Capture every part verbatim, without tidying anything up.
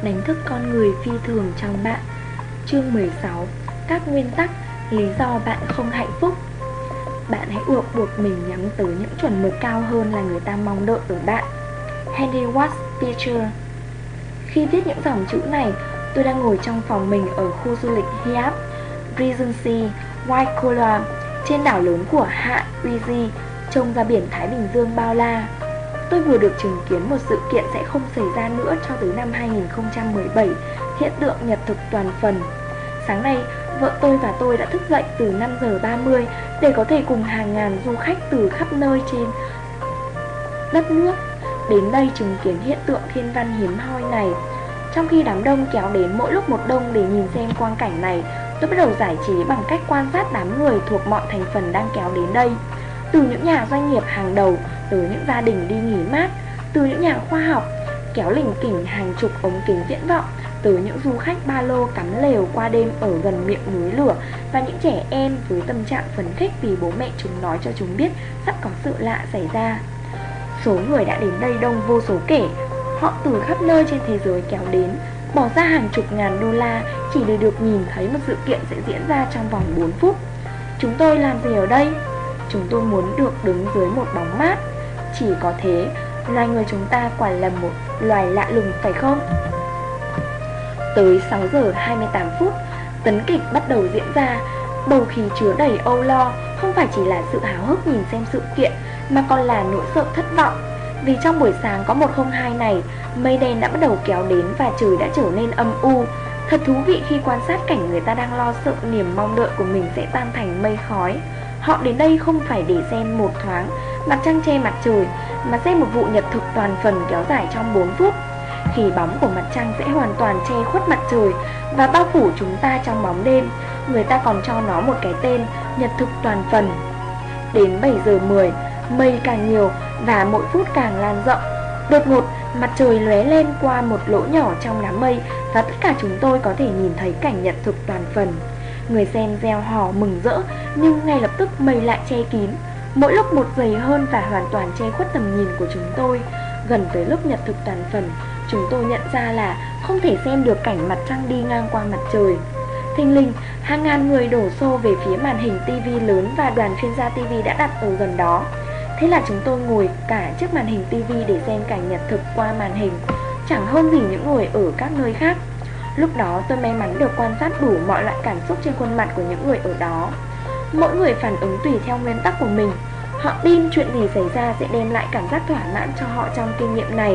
đánh thức con người phi thường trong bạn. Chương mười sáu. Các nguyên tắc, lý do bạn không hạnh phúc. Bạn hãy buộc buộc mình nhắm tới những chuẩn mực cao hơn là người ta mong đợi ở bạn. Henry Ward Beecher. Khi viết những dòng chữ này, tôi đang ngồi trong phòng mình ở khu du lịch Hyatt Regency Waikoloa trên đảo lớn của hạ Fiji, trông ra biển Thái Bình Dương bao la. Tôi vừa được chứng kiến một sự kiện sẽ không xảy ra nữa cho tới năm hai nghìn không trăm mười bảy, hiện tượng nhật thực toàn phần. Sáng nay, vợ tôi và tôi đã thức dậy từ năm giờ ba mươi để có thể cùng hàng ngàn du khách từ khắp nơi trên đất nước đến đây chứng kiến hiện tượng thiên văn hiếm hoi này. Trong khi đám đông kéo đến mỗi lúc một đông để nhìn xem quang cảnh này, tôi bắt đầu giải trí bằng cách quan sát đám người thuộc mọi thành phần đang kéo đến đây. Từ những nhà doanh nghiệp hàng đầu tới những gia đình đi nghỉ mát, từ những nhà khoa học kéo lỉnh kỉnh hàng chục ống kính viễn vọng, tới những du khách ba lô cắm lều qua đêm ở gần miệng núi lửa, và những trẻ em với tâm trạng phấn khích vì bố mẹ chúng nói cho chúng biết sắp có sự lạ xảy ra. Số người đã đến đây đông vô số kể. Họ từ khắp nơi trên thế giới kéo đến, bỏ ra hàng chục ngàn đô la chỉ để được nhìn thấy một sự kiện sẽ diễn ra trong vòng bốn phút. Chúng tôi làm gì ở đây? Chúng tôi muốn được đứng dưới một bóng mát. Chỉ có thế, loài người chúng ta quả là một loài lạ lùng phải không? Tới sáu giờ hai mươi tám phút, tấn kịch bắt đầu diễn ra. Bầu khí chứa đầy âu lo, không phải chỉ là sự háo hức nhìn xem sự kiện, mà còn là nỗi sợ thất vọng. Vì trong buổi sáng có một không hai này, mây đen đã bắt đầu kéo đến và trời đã trở nên âm u. Thật thú vị khi quan sát cảnh người ta đang lo sợ niềm mong đợi của mình sẽ tan thành mây khói. Họ đến đây không phải để xem một thoáng mặt trăng che mặt trời, mà xem một vụ nhật thực toàn phần kéo dài trong bốn phút. Khi bóng của mặt trăng sẽ hoàn toàn che khuất mặt trời và bao phủ chúng ta trong bóng đêm, người ta còn cho nó một cái tên nhật thực toàn phần. Đến bảy giờ mười, mây càng nhiều và mỗi phút càng lan rộng. Đột ngột, mặt trời lóe lên qua một lỗ nhỏ trong đám mây và tất cả chúng tôi có thể nhìn thấy cảnh nhật thực toàn phần. Người xem reo hò mừng rỡ, nhưng ngay lập tức mây lại che kín, mỗi lúc một dày hơn và hoàn toàn che khuất tầm nhìn của chúng tôi. Gần tới lúc nhật thực toàn phần, chúng tôi nhận ra là không thể xem được cảnh mặt trăng đi ngang qua mặt trời. Thình lình, hàng ngàn người đổ xô về phía màn hình tivi lớn và đoàn chuyên gia tivi đã đặt ở gần đó. Thế là chúng tôi ngồi cả trước màn hình tivi để xem cảnh nhật thực qua màn hình, chẳng hơn gì những người ở các nơi khác. Lúc đó tôi may mắn được quan sát đủ mọi loại cảm xúc trên khuôn mặt của những người ở đó. Mỗi người phản ứng tùy theo nguyên tắc của mình. Họ tin chuyện gì xảy ra sẽ đem lại cảm giác thỏa mãn cho họ trong kinh nghiệm này.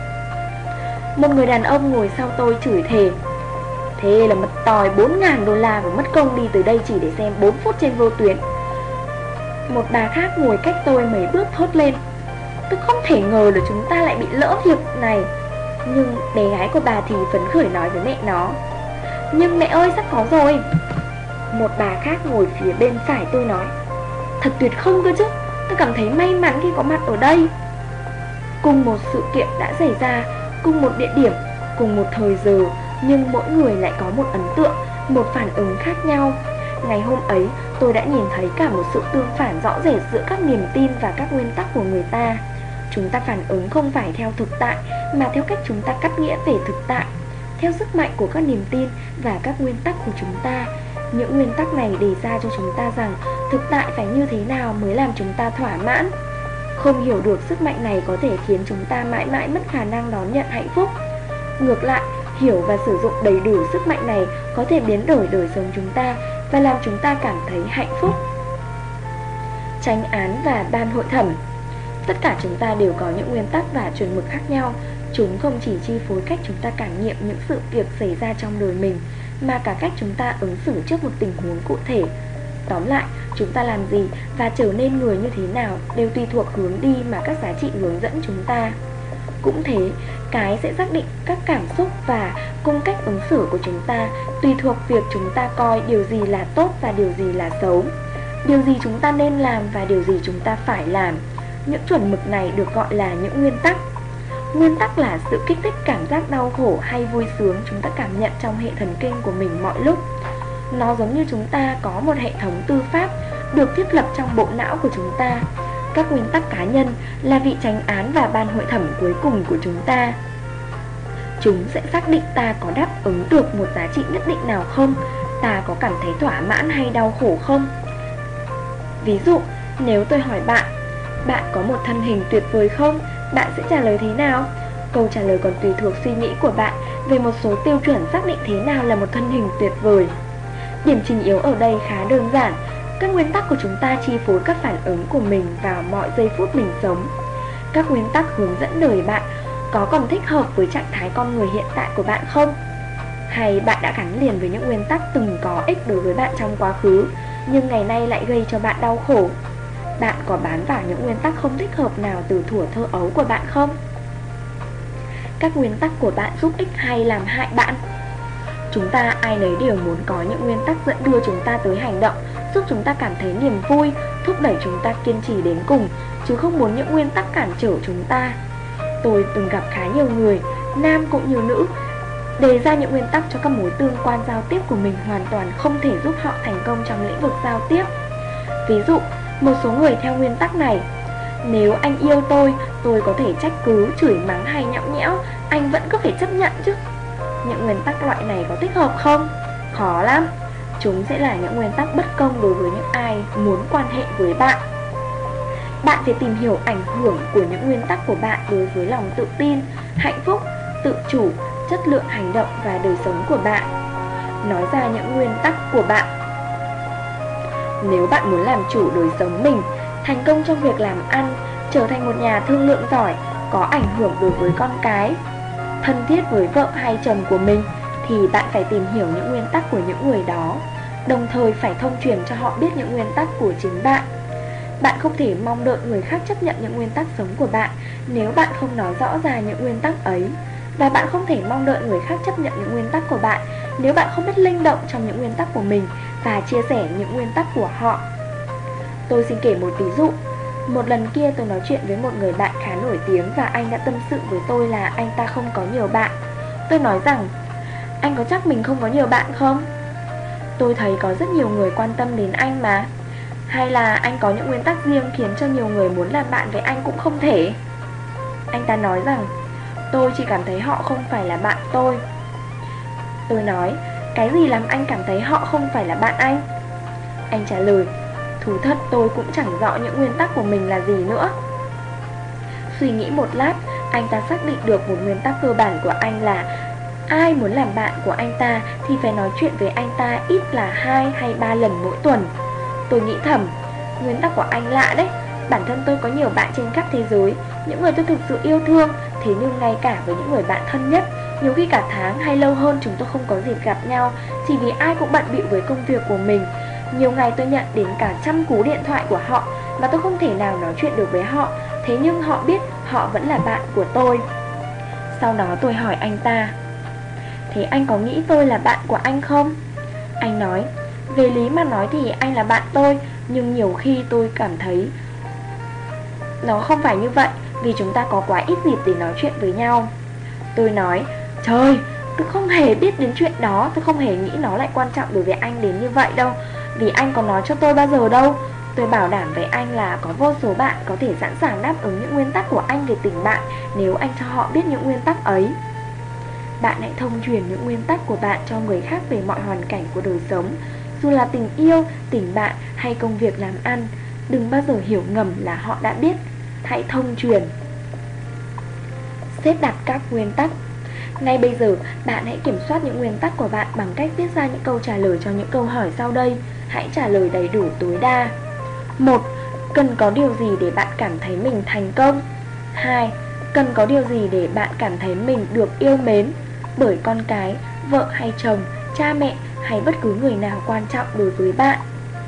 Một người đàn ông ngồi sau tôi chửi thề: "Thế là mất tòi bốn ngàn đô la và mất công đi từ đây chỉ để xem bốn phút trên vô tuyến." Một bà khác ngồi cách tôi mấy bước thốt lên: "Tôi không thể ngờ là chúng ta lại bị lỡ việc này." Nhưng bé gái của bà thì phấn khởi nói với mẹ nó: "Nhưng mẹ ơi, sắp có rồi." Một bà khác ngồi phía bên phải tôi nói: "Thật tuyệt không cơ chứ, tôi cảm thấy may mắn khi có mặt ở đây." Cùng một sự kiện đã xảy ra, cùng một địa điểm, cùng một thời giờ, nhưng mỗi người lại có một ấn tượng, một phản ứng khác nhau. Ngày hôm ấy, tôi đã nhìn thấy cả một sự tương phản rõ rệt giữa các niềm tin và các nguyên tắc của người ta. Chúng ta phản ứng không phải theo thực tại, mà theo cách chúng ta cắt nghĩa về thực tại, theo sức mạnh của các niềm tin và các nguyên tắc của chúng ta. Những nguyên tắc này đề ra cho chúng ta rằng thực tại phải như thế nào mới làm chúng ta thỏa mãn. Không hiểu được sức mạnh này có thể khiến chúng ta mãi mãi mất khả năng đón nhận hạnh phúc. Ngược lại, hiểu và sử dụng đầy đủ sức mạnh này có thể biến đổi đời sống chúng ta và làm chúng ta cảm thấy hạnh phúc. Chánh án và ban hội thẩm. Tất cả chúng ta đều có những nguyên tắc và chuẩn mực khác nhau. Chúng không chỉ chi phối cách chúng ta cảm nghiệm những sự việc xảy ra trong đời mình, mà cả cách chúng ta ứng xử trước một tình huống cụ thể. Tóm lại, chúng ta làm gì và trở nên người như thế nào đều tùy thuộc hướng đi mà các giá trị hướng dẫn chúng ta. Cũng thế, cái sẽ xác định các cảm xúc và cung cách ứng xử của chúng ta tùy thuộc việc chúng ta coi điều gì là tốt và điều gì là xấu, điều gì chúng ta nên làm và điều gì chúng ta phải làm. Những chuẩn mực này được gọi là những nguyên tắc. Nguyên tắc là sự kích thích cảm giác đau khổ hay vui sướng chúng ta cảm nhận trong hệ thần kinh của mình mọi lúc. Nó giống như chúng ta có một hệ thống tư pháp được thiết lập trong bộ não của chúng ta. Các nguyên tắc cá nhân là vị chánh án và ban hội thẩm cuối cùng của chúng ta. Chúng sẽ xác định ta có đáp ứng được một giá trị nhất định nào không, ta có cảm thấy thỏa mãn hay đau khổ không. Ví dụ, nếu tôi hỏi bạn, bạn có một thân hình tuyệt vời không? Bạn sẽ trả lời thế nào? Câu trả lời còn tùy thuộc suy nghĩ của bạn về một số tiêu chuẩn xác định thế nào là một thân hình tuyệt vời. Điểm trình yếu ở đây khá đơn giản. Các nguyên tắc của chúng ta chi phối các phản ứng của mình vào mọi giây phút mình sống. Các nguyên tắc hướng dẫn đời bạn có còn thích hợp với trạng thái con người hiện tại của bạn không? Hay bạn đã gắn liền với những nguyên tắc từng có ích đối với bạn trong quá khứ, nhưng ngày nay lại gây cho bạn đau khổ? Bạn có bám vào những nguyên tắc không thích hợp nào từ thuở thơ ấu của bạn không? Các nguyên tắc của bạn giúp ích hay làm hại bạn? Chúng ta ai nấy đều muốn có những nguyên tắc dẫn đưa chúng ta tới hành động, giúp chúng ta cảm thấy niềm vui, thúc đẩy chúng ta kiên trì đến cùng, chứ không muốn những nguyên tắc cản trở chúng ta. Tôi từng gặp khá nhiều người, nam cũng như nữ, đề ra những nguyên tắc cho các mối tương quan giao tiếp của mình hoàn toàn không thể giúp họ thành công trong lĩnh vực giao tiếp. Ví dụ, một số người theo nguyên tắc này: nếu anh yêu tôi, tôi có thể trách cứ, chửi mắng hay nhõng nhẽo, anh vẫn có phải chấp nhận chứ. Những nguyên tắc loại này có thích hợp không? Khó lắm. Chúng sẽ là những nguyên tắc bất công đối với những ai muốn quan hệ với bạn. Bạn phải tìm hiểu ảnh hưởng của những nguyên tắc của bạn đối với lòng tự tin, hạnh phúc, tự chủ, chất lượng hành động và đời sống của bạn. Nói ra những nguyên tắc của bạn. Nếu bạn muốn làm chủ đời sống mình, thành công trong việc làm ăn, trở thành một nhà thương lượng giỏi, có ảnh hưởng đối với con cái, thân thiết với vợ hay chồng của mình, thì bạn phải tìm hiểu những nguyên tắc của những người đó, đồng thời phải thông truyền cho họ biết những nguyên tắc của chính bạn. Bạn không thể mong đợi người khác chấp nhận những nguyên tắc sống của bạn nếu bạn không nói rõ ra những nguyên tắc ấy. Và bạn không thể mong đợi người khác chấp nhận những nguyên tắc của bạn nếu bạn không biết linh động trong những nguyên tắc của mình và chia sẻ những nguyên tắc của họ. Tôi xin kể một ví dụ. Một lần kia tôi nói chuyện với một người bạn khá nổi tiếng và anh đã tâm sự với tôi là anh ta không có nhiều bạn. Tôi nói rằng: anh có chắc mình không có nhiều bạn không? Tôi thấy có rất nhiều người quan tâm đến anh mà. Hay là anh có những nguyên tắc riêng khiến cho nhiều người muốn làm bạn với anh cũng không thể? Anh ta nói rằng: tôi chỉ cảm thấy họ không phải là bạn tôi. Tôi nói: cái gì làm anh cảm thấy họ không phải là bạn anh? Anh trả lời: thú thật tôi cũng chẳng rõ những nguyên tắc của mình là gì nữa. Suy nghĩ một lát, anh ta xác định được một nguyên tắc cơ bản của anh là ai muốn làm bạn của anh ta thì phải nói chuyện với anh ta ít là hai hay ba lần mỗi tuần. Tôi nghĩ thầm, nguyên tắc của anh lạ đấy. Bản thân tôi có nhiều bạn trên khắp thế giới, những người tôi thực sự yêu thương. Thế nhưng ngay cả với những người bạn thân nhất, nhiều khi cả tháng hay lâu hơn chúng tôi không có dịp gặp nhau, chỉ vì ai cũng bận bịu với công việc của mình. Nhiều ngày tôi nhận đến cả trăm cú điện thoại của họ mà tôi không thể nào nói chuyện được với họ. Thế nhưng họ biết họ vẫn là bạn của tôi. Sau đó tôi hỏi anh ta: thế anh có nghĩ tôi là bạn của anh không? Anh nói: về lý mà nói thì anh là bạn tôi, nhưng nhiều khi tôi cảm thấy nó không phải như vậy, vì chúng ta có quá ít dịp để nói chuyện với nhau. Tôi nói: trời, tôi không hề biết đến chuyện đó. Tôi không hề nghĩ nó lại quan trọng đối với anh đến như vậy đâu, vì anh có nói cho tôi bao giờ đâu. Tôi bảo đảm với anh là có vô số bạn có thể sẵn sàng đáp ứng những nguyên tắc của anh về tình bạn nếu anh cho họ biết những nguyên tắc ấy. Bạn hãy thông truyền những nguyên tắc của bạn cho người khác về mọi hoàn cảnh của đời sống, dù là tình yêu, tình bạn hay công việc làm ăn. Đừng bao giờ hiểu ngầm là họ đã biết. Hãy thông truyền. Xếp đặt các nguyên tắc. Ngay bây giờ, bạn hãy kiểm soát những nguyên tắc của bạn bằng cách viết ra những câu trả lời cho những câu hỏi sau đây. Hãy trả lời đầy đủ tối đa. Một. Cần có điều gì để bạn cảm thấy mình thành công? Hai. Cần có điều gì để bạn cảm thấy mình được yêu mến bởi con cái, vợ hay chồng, cha mẹ hay bất cứ người nào quan trọng đối với bạn?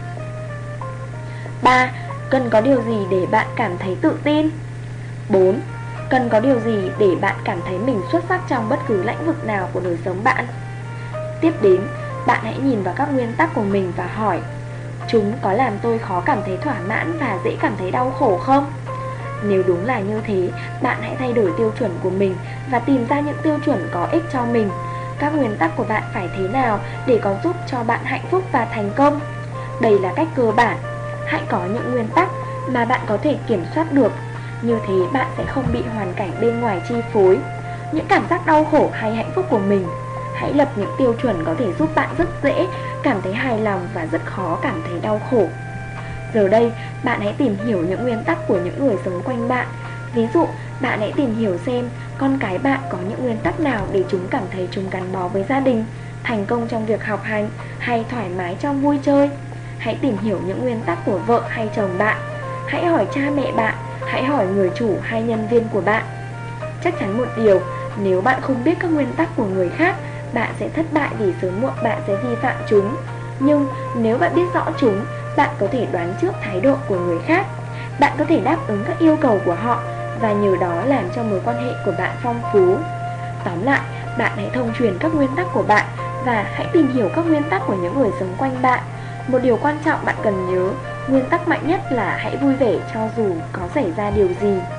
Ba. Cần có điều gì để bạn cảm thấy tự tin? Bốn. Cần có điều gì để bạn cảm thấy mình xuất sắc trong bất cứ lĩnh vực nào của đời sống bạn? Tiếp đến, bạn hãy nhìn vào các nguyên tắc của mình và hỏi: chúng có làm tôi khó cảm thấy thỏa mãn và dễ cảm thấy đau khổ không? Nếu đúng là như thế, bạn hãy thay đổi tiêu chuẩn của mình và tìm ra những tiêu chuẩn có ích cho mình. Các nguyên tắc của bạn phải thế nào để có giúp cho bạn hạnh phúc và thành công? Đây là cách cơ bản. Hãy có những nguyên tắc mà bạn có thể kiểm soát được. Như thế bạn sẽ không bị hoàn cảnh bên ngoài chi phối. những cảm giác đau khổ hay hạnh phúc của mình. Hãy lập những tiêu chuẩn có thể giúp bạn rất dễ cảm thấy hài lòng và rất khó cảm thấy đau khổ. Giờ đây, bạn hãy tìm hiểu những nguyên tắc của những người sống quanh bạn. Ví dụ, bạn hãy tìm hiểu xem con cái bạn có những nguyên tắc nào để chúng cảm thấy chúng gắn bó với gia đình, thành công trong việc học hành hay thoải mái trong vui chơi. Hãy tìm hiểu những nguyên tắc của vợ hay chồng bạn. Hãy hỏi cha mẹ bạn, hãy hỏi người chủ hay nhân viên của bạn. Chắc chắn một điều, nếu bạn không biết các nguyên tắc của người khác, bạn sẽ thất bại vì sớm muộn bạn sẽ vi phạm chúng. Nhưng nếu bạn biết rõ chúng, bạn có thể đoán trước thái độ của người khác. Bạn có thể đáp ứng các yêu cầu của họ và nhờ đó làm cho mối quan hệ của bạn phong phú. Tóm lại, bạn hãy thông truyền các nguyên tắc của bạn và hãy tìm hiểu các nguyên tắc của những người sống quanh bạn. Một điều quan trọng bạn cần nhớ, nguyên tắc mạnh nhất là hãy vui vẻ cho dù có xảy ra điều gì.